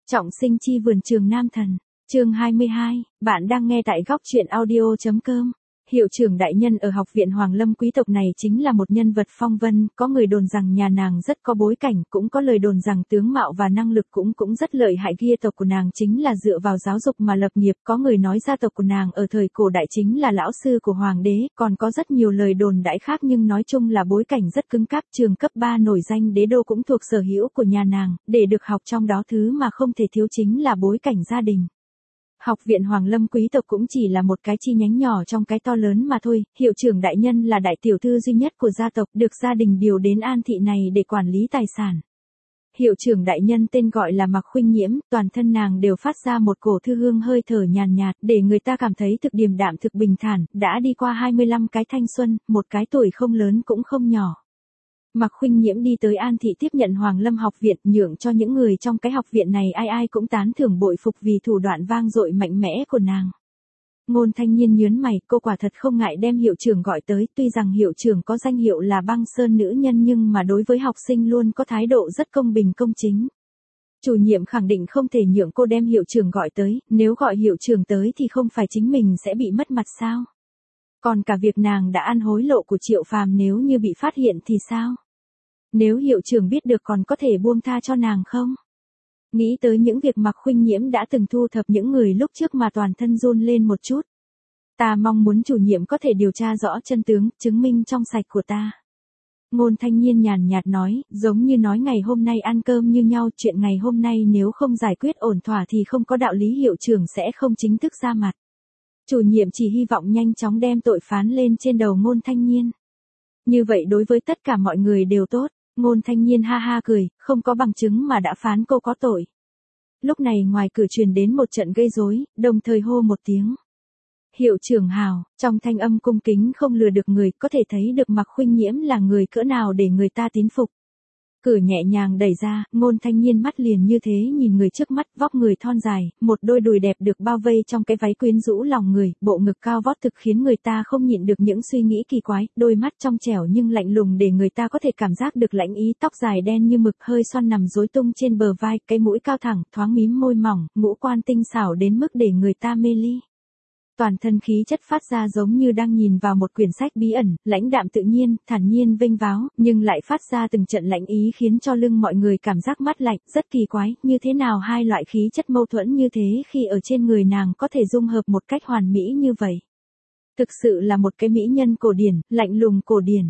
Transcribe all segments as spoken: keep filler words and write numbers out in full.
Trọng sinh chi vườn trường nam thần, chương hai mươi hai, bạn đang nghe tại góc truyện audio chấm com. Hiệu trưởng đại nhân ở học viện Hoàng Lâm quý tộc này chính là một nhân vật phong vân, có người đồn rằng nhà nàng rất có bối cảnh, cũng có lời đồn rằng tướng mạo và năng lực cũng cũng rất lợi hại. Gia tộc của nàng chính là dựa vào giáo dục mà lập nghiệp, có người nói gia tộc của nàng ở thời cổ đại chính là lão sư của hoàng đế, còn có rất nhiều lời đồn đãi khác, nhưng nói chung là bối cảnh rất cứng cáp. Trường cấp ba nổi danh đế đô cũng thuộc sở hữu của nhà nàng, để được học trong đó thứ mà không thể thiếu chính là bối cảnh gia đình. Học viện Hoàng Lâm quý tộc cũng chỉ là một cái chi nhánh nhỏ trong cái to lớn mà thôi, hiệu trưởng đại nhân là đại tiểu thư duy nhất của gia tộc, được gia đình điều đến An thị này để quản lý tài sản. Hiệu trưởng đại nhân tên gọi là Mạc Khuynh Nhiễm, toàn thân nàng đều phát ra một cổ thư hương hơi thở nhàn nhạt, để người ta cảm thấy thực điềm đạm thực bình thản, đã đi qua hai mươi lăm cái thanh xuân, một cái tuổi không lớn cũng không nhỏ. Mạc Khuynh Nhiễm đi tới An thị tiếp nhận Hoàng Lâm học viện, nhượng cho những người trong cái học viện này ai ai cũng tán thưởng bội phục vì thủ đoạn vang dội mạnh mẽ của nàng. Ngôn Thanh Nhiên nhớn mày, cô quả thật không ngại đem hiệu trưởng gọi tới, tuy rằng hiệu trưởng có danh hiệu là băng sơn nữ nhân nhưng mà đối với học sinh luôn có thái độ rất công bình công chính. Chủ nhiệm khẳng định không thể nhượng cô đem hiệu trưởng gọi tới, nếu gọi hiệu trưởng tới thì không phải chính mình sẽ bị mất mặt sao? Còn cả việc nàng đã ăn hối lộ của Triệu Phàm nếu như bị phát hiện thì sao? Nếu hiệu trưởng biết được còn có thể buông tha cho nàng không? Nghĩ tới những việc Mạc Khuynh Nhiễm đã từng thu thập những người lúc trước mà toàn thân run lên một chút. Ta mong muốn chủ nhiệm có thể điều tra rõ chân tướng, chứng minh trong sạch của ta. Ngôn Thanh Nhiên nhàn nhạt nói, giống như nói ngày hôm nay ăn cơm như nhau, chuyện ngày hôm nay nếu không giải quyết ổn thỏa thì không có đạo lý hiệu trưởng sẽ không chính thức ra mặt. Chủ nhiệm chỉ hy vọng nhanh chóng đem tội phán lên trên đầu Ngôn Thanh Nhiên. Như vậy đối với tất cả mọi người đều tốt. Ngôn Thanh Nhiên ha ha cười, không có bằng chứng mà đã phán cô có tội. Lúc này ngoài cửa truyền đến một trận gây rối, đồng thời hô một tiếng. Hiệu trưởng hào, trong thanh âm cung kính không lừa được người, có thể thấy được Mạc Khuynh Nhiễm là người cỡ nào để người ta tín phục. Cửa nhẹ nhàng đẩy ra, Ngôn Thanh Nhiên mắt liền như thế nhìn người trước mắt, vóc người thon dài, một đôi đùi đẹp được bao vây trong cái váy quyến rũ lòng người, bộ ngực cao vót thực khiến người ta không nhịn được những suy nghĩ kỳ quái, đôi mắt trong trẻo nhưng lạnh lùng để người ta có thể cảm giác được lãnh ý, tóc dài đen như mực hơi xoăn nằm rối tung trên bờ vai, cái mũi cao thẳng, thoáng mím môi mỏng, ngũ quan tinh xảo đến mức để người ta mê ly. Toàn thân khí chất phát ra giống như đang nhìn vào một quyển sách bí ẩn, lãnh đạm tự nhiên, thản nhiên vênh váo, nhưng lại phát ra từng trận lãnh ý khiến cho lưng mọi người cảm giác mát lạnh, rất kỳ quái, như thế nào hai loại khí chất mâu thuẫn như thế khi ở trên người nàng có thể dung hợp một cách hoàn mỹ như vậy. Thực sự là một cái mỹ nhân cổ điển, lạnh lùng cổ điển.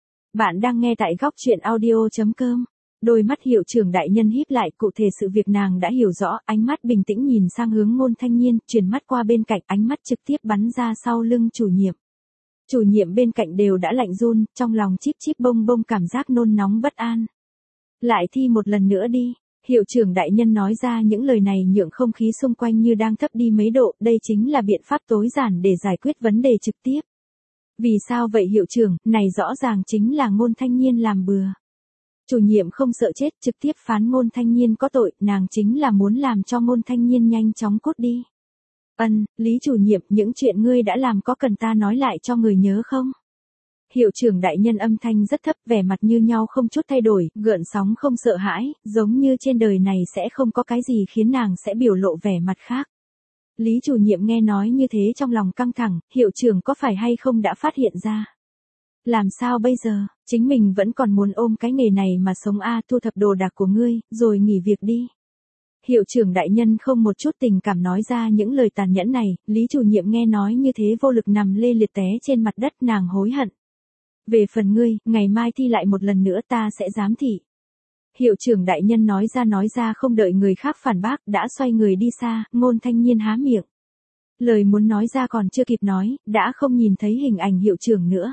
Bạn đang nghe tại góc truyện audio chấm com. Đôi mắt hiệu trưởng đại nhân híp lại, cụ thể sự việc nàng đã hiểu rõ, ánh mắt bình tĩnh nhìn sang hướng Ngôn Thanh Nhiên, chuyển mắt qua bên cạnh, ánh mắt trực tiếp bắn ra sau lưng chủ nhiệm. Chủ nhiệm bên cạnh đều đã lạnh run, trong lòng chíp chíp bông bông cảm giác nôn nóng bất an. Lại thi một lần nữa đi, hiệu trưởng đại nhân nói ra những lời này nhượng không khí xung quanh như đang thấp đi mấy độ, đây chính là biện pháp tối giản để giải quyết vấn đề trực tiếp. Vì sao vậy hiệu trưởng, này rõ ràng chính là Ngôn Thanh Nhiên làm bừa. Chủ nhiệm không sợ chết, trực tiếp phán Ngôn Thanh Nhiên có tội, nàng chính là muốn làm cho Ngôn Thanh Nhiên nhanh chóng cút đi. Ân, Lý chủ nhiệm, những chuyện ngươi đã làm có cần ta nói lại cho người nhớ không? Hiệu trưởng đại nhân âm thanh rất thấp, vẻ mặt như nhau không chút thay đổi, gợn sóng không sợ hãi, giống như trên đời này sẽ không có cái gì khiến nàng sẽ biểu lộ vẻ mặt khác. Lý chủ nhiệm nghe nói như thế trong lòng căng thẳng, hiệu trưởng có phải hay không đã phát hiện ra? Làm sao bây giờ, chính mình vẫn còn muốn ôm cái nghề này mà sống a, thu thập đồ đạc của ngươi, rồi nghỉ việc đi. Hiệu trưởng đại nhân không một chút tình cảm nói ra những lời tàn nhẫn này, Lý chủ nhiệm nghe nói như thế vô lực nằm lê liệt té trên mặt đất, nàng hối hận. Về phần ngươi, ngày mai thi lại một lần nữa ta sẽ giám thị. Hiệu trưởng đại nhân nói ra nói ra không đợi người khác phản bác, đã xoay người đi xa, Ngôn Thanh Nhiên há miệng. Lời muốn nói ra còn chưa kịp nói, đã không nhìn thấy hình ảnh hiệu trưởng nữa.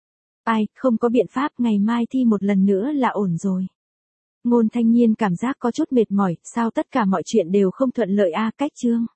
Ai, không có biện pháp, ngày mai thi một lần nữa là ổn rồi. Ngôn Thanh Nhiên cảm giác có chút mệt mỏi, sao tất cả mọi chuyện đều không thuận lợi a, cách chương.